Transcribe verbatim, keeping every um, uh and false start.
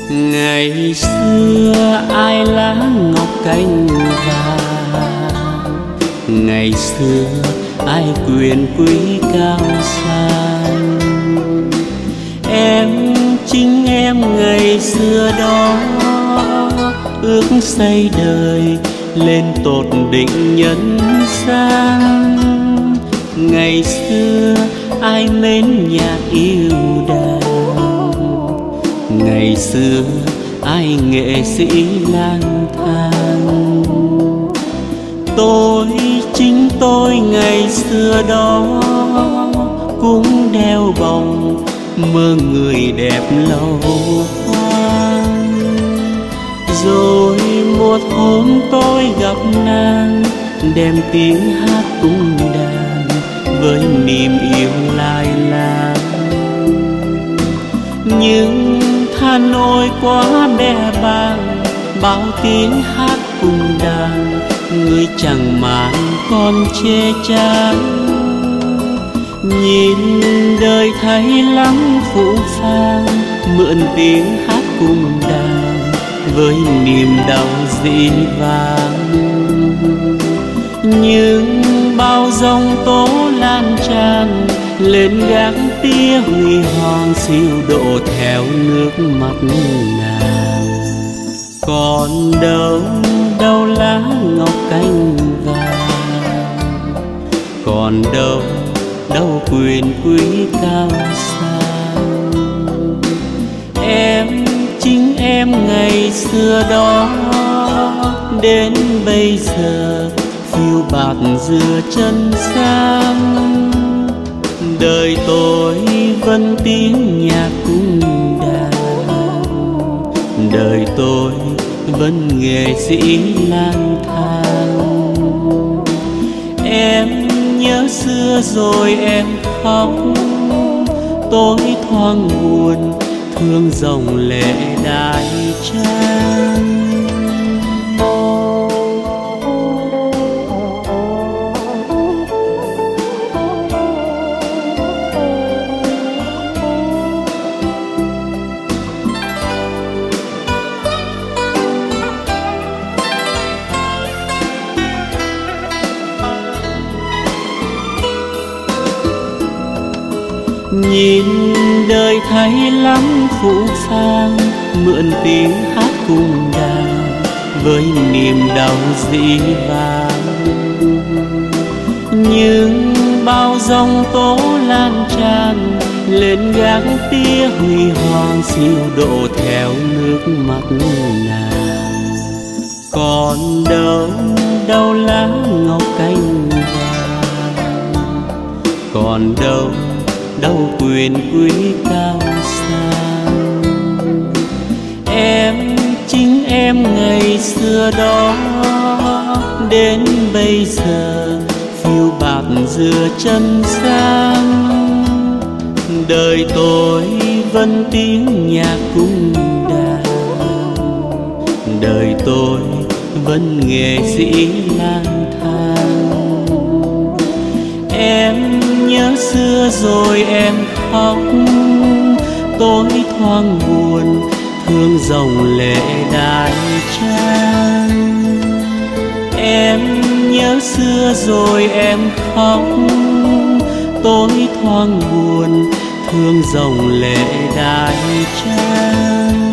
Ngày xưa ai lá ngọc cành vàng, ngày xưa ai quyền quý cao sang. Em chính em ngày xưa đó, ước xây đời lên tột đỉnh nhân gian. Ngày xưa ai mến nhạc yêu đàn, ngày xưa ai nghệ sĩ lang thang. Tôi chính tôi ngày xưa đó cũng đeo bồng mơ người đẹp lâu khoan. Rồi một hôm tôi gặp nàng, đem tiếng hát cung đàn với niềm yêu lai láng. Nhưng than ôi quá bè bàng, bao tiếng hát cung đàn người chẳng màng còn chê chán. Nhìn đời thấy lắm phũ phàng, mượn tiếng hát cung đàn với niềm đau dĩ vãng. Nhưng bao giông tố lan tràn lên gác tia huy hoàng, siêu độ theo nước mắt nàng. Còn đâu đâu lá ngọc cành vàng, còn đâu đâu quyền quý cao sang. Em chính em ngày xưa đó, đến bây giờ phiêu bạt giữa chân gian. Đời tôi vẫn tiếng nhạc cung đàn, đời tôi vẫn nghệ sĩ lang thang. Em nhớ xưa rồi em khóc, tôi thoáng buồn thương dòng lệ đại trang. Nhìn đời thấy lắm phũ phàng, mượn tiếng hát cung đàn với niềm đau dĩ vãng. Nhưng bao giông tố lan tràn lên gác tia huy hoàng, siêu độ theo nước mắt nàng. Còn đâu đâu lá ngọc cành vàng, còn đâu đâu quyền quý cao sang. Em chính em ngày xưa đó, đến bây giờ phiêu bạt giữa chân gian. Đời tôi vẫn tiếng nhạc cung đàn, đời tôi vẫn nghệ sĩ lang thang. Em nhớ xưa rồi em khóc, tôi thoáng buồn thương dòng lệ đại trang. Em nhớ xưa rồi em khóc, tôi thoáng buồn thương dòng lệ đại trang.